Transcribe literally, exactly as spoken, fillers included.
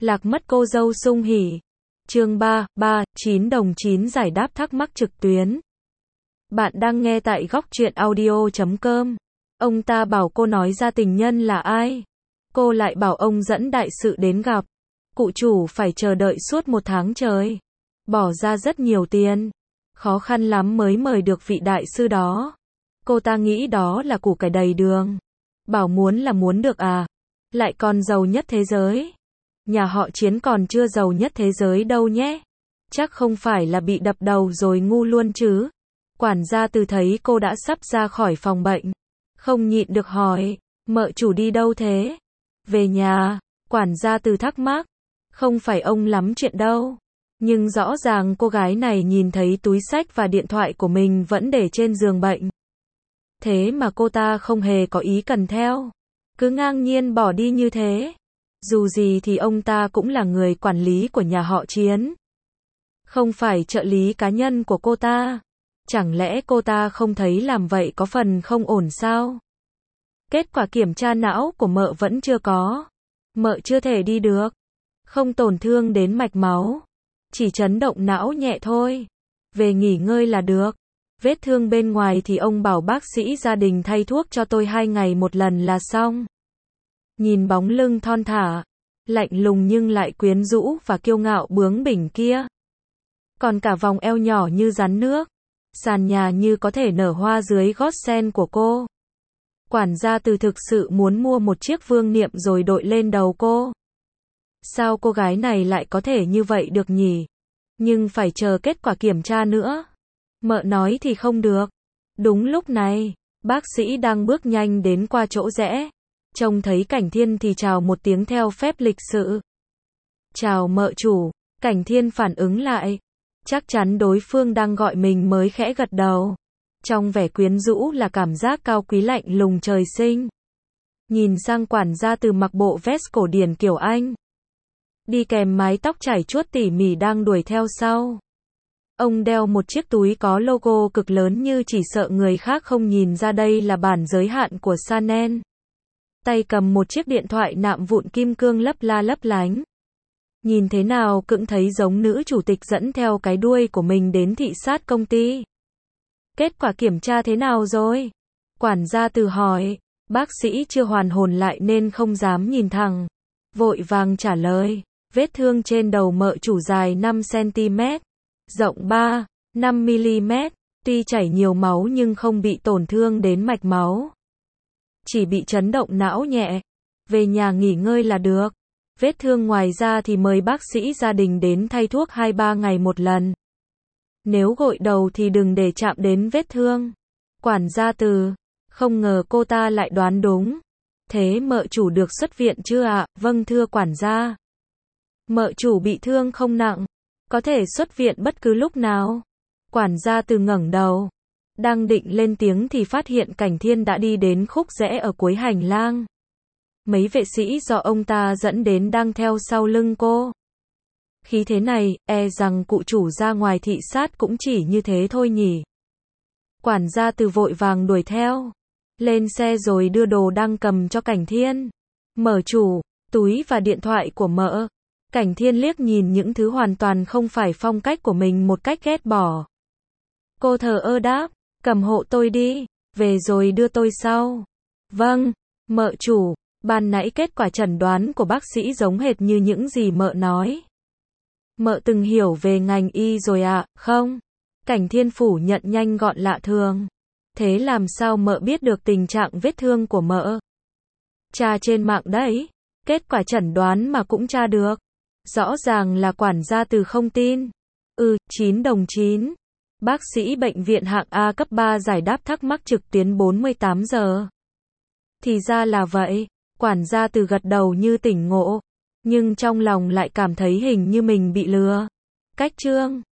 Lạc mất cô dâu sung hỉ. Chương ba, ba, chín đồng chín giải đáp thắc mắc trực tuyến. Bạn đang nghe tại góc truyện audio chấm com. Ông ta bảo cô nói ra tình nhân là ai. Cô lại bảo ông dẫn đại sự đến gặp. Cụ chủ phải chờ đợi suốt một tháng trời. Bỏ ra rất nhiều tiền. Khó khăn lắm mới mời được vị đại sư đó. Cô ta nghĩ đó là củ cải đầy đường. Bảo muốn là muốn được à. Lại còn giàu nhất thế giới. Nhà họ Chiến còn chưa giàu nhất thế giới đâu nhé. Chắc không phải là bị đập đầu rồi ngu luôn chứ. Quản gia Từ thấy cô đã sắp ra khỏi phòng bệnh. Không nhịn được hỏi, mợ chủ đi đâu thế? Về nhà. Quản gia Từ thắc mắc. Không phải ông lắm chuyện đâu. Nhưng rõ ràng cô gái này nhìn thấy túi xách và điện thoại của mình vẫn để trên giường bệnh. Thế mà cô ta không hề có ý cần theo. Cứ ngang nhiên bỏ đi như thế. Dù gì thì ông ta cũng là người quản lý của nhà họ Chiến. Không phải trợ lý cá nhân của cô ta. Chẳng lẽ cô ta không thấy làm vậy có phần không ổn sao? Kết quả kiểm tra não của mợ vẫn chưa có. Mợ chưa thể đi được. Không tổn thương đến mạch máu. Chỉ chấn động não nhẹ thôi. Về nghỉ ngơi là được. Vết thương bên ngoài thì ông bảo bác sĩ gia đình thay thuốc cho tôi hai ngày một lần là xong. Nhìn bóng lưng thon thả, lạnh lùng nhưng lại quyến rũ và kiêu ngạo bướng bỉnh kia. Còn cả vòng eo nhỏ như rắn nước, sàn nhà như có thể nở hoa dưới gót sen của cô. Quản gia Từ thực sự muốn mua một chiếc vương niệm rồi đội lên đầu cô. Sao cô gái này lại có thể như vậy được nhỉ? Nhưng phải chờ kết quả kiểm tra nữa. Mợ nói thì không được. Đúng lúc này, bác sĩ đang bước nhanh đến qua chỗ rẽ. Trông thấy Cảnh Thiên thì chào một tiếng theo phép lịch sự. Chào mợ chủ. Cảnh Thiên phản ứng lại. Chắc chắn đối phương đang gọi mình mới khẽ gật đầu. Trong vẻ quyến rũ là cảm giác cao quý lạnh lùng trời sinh. Nhìn sang quản gia Từ mặc bộ vest cổ điển kiểu Anh. Đi kèm mái tóc chải chuốt tỉ mỉ đang đuổi theo sau. Ông đeo một chiếc túi có logo cực lớn như chỉ sợ người khác không nhìn ra đây là bản giới hạn của Chanel. Tay cầm một chiếc điện thoại nạm vụn kim cương lấp la lấp lánh. Nhìn thế nào cũng thấy giống nữ chủ tịch dẫn theo cái đuôi của mình đến thị sát công ty. Kết quả kiểm tra thế nào rồi? Quản gia Từ hỏi. Bác sĩ chưa hoàn hồn lại nên không dám nhìn thẳng. Vội vàng trả lời. Vết thương trên đầu mợ chủ dài năm xăng-ti-mét. Rộng ba, năm mi-li-mét. Tuy chảy nhiều máu nhưng không bị tổn thương đến mạch máu. Chỉ bị chấn động não nhẹ. Về nhà nghỉ ngơi là được. Vết thương ngoài ra thì mời bác sĩ gia đình đến thay thuốc hai ba ngày một lần. Nếu gội đầu thì đừng để chạm đến vết thương. Quản gia Từ. Không ngờ cô ta lại đoán đúng. Thế mợ chủ được xuất viện chưa ạ? Vâng thưa quản gia. Mợ chủ bị thương không nặng. Có thể xuất viện bất cứ lúc nào. Quản gia Từ ngẩng đầu. Đang định lên tiếng thì phát hiện Cảnh Thiên đã đi đến khúc rẽ ở cuối hành lang. Mấy vệ sĩ do ông ta dẫn đến đang theo sau lưng cô. Khí thế này, e rằng cụ chủ ra ngoài thị sát cũng chỉ như thế thôi nhỉ. Quản gia Từ vội vàng đuổi theo. Lên xe rồi đưa đồ đang cầm cho Cảnh Thiên. Mợ chủ, túi và điện thoại của mợ. Cảnh Thiên liếc nhìn những thứ hoàn toàn không phải phong cách của mình một cách ghét bỏ. Cô thờ ơ đáp, cầm hộ tôi đi, về rồi đưa tôi sau. Vâng, mợ chủ, ban nãy kết quả chẩn đoán của bác sĩ giống hệt như những gì mợ nói. Mợ từng hiểu về ngành y rồi ạ, à, không? Cảnh Thiên phủ nhận nhanh gọn lạ thường. Thế làm sao mợ biết được tình trạng vết thương của mợ? Tra trên mạng đấy, kết quả chẩn đoán mà cũng tra được. Rõ ràng là quản gia Từ không tin. Ừ, chín đồng chín. Bác sĩ bệnh viện hạng A cấp ba giải đáp thắc mắc trực tuyến bốn mươi tám giờ. Thì ra là vậy. Quản gia Từ gật đầu như tỉnh ngộ. Nhưng trong lòng lại cảm thấy hình như mình bị lừa. Cách chương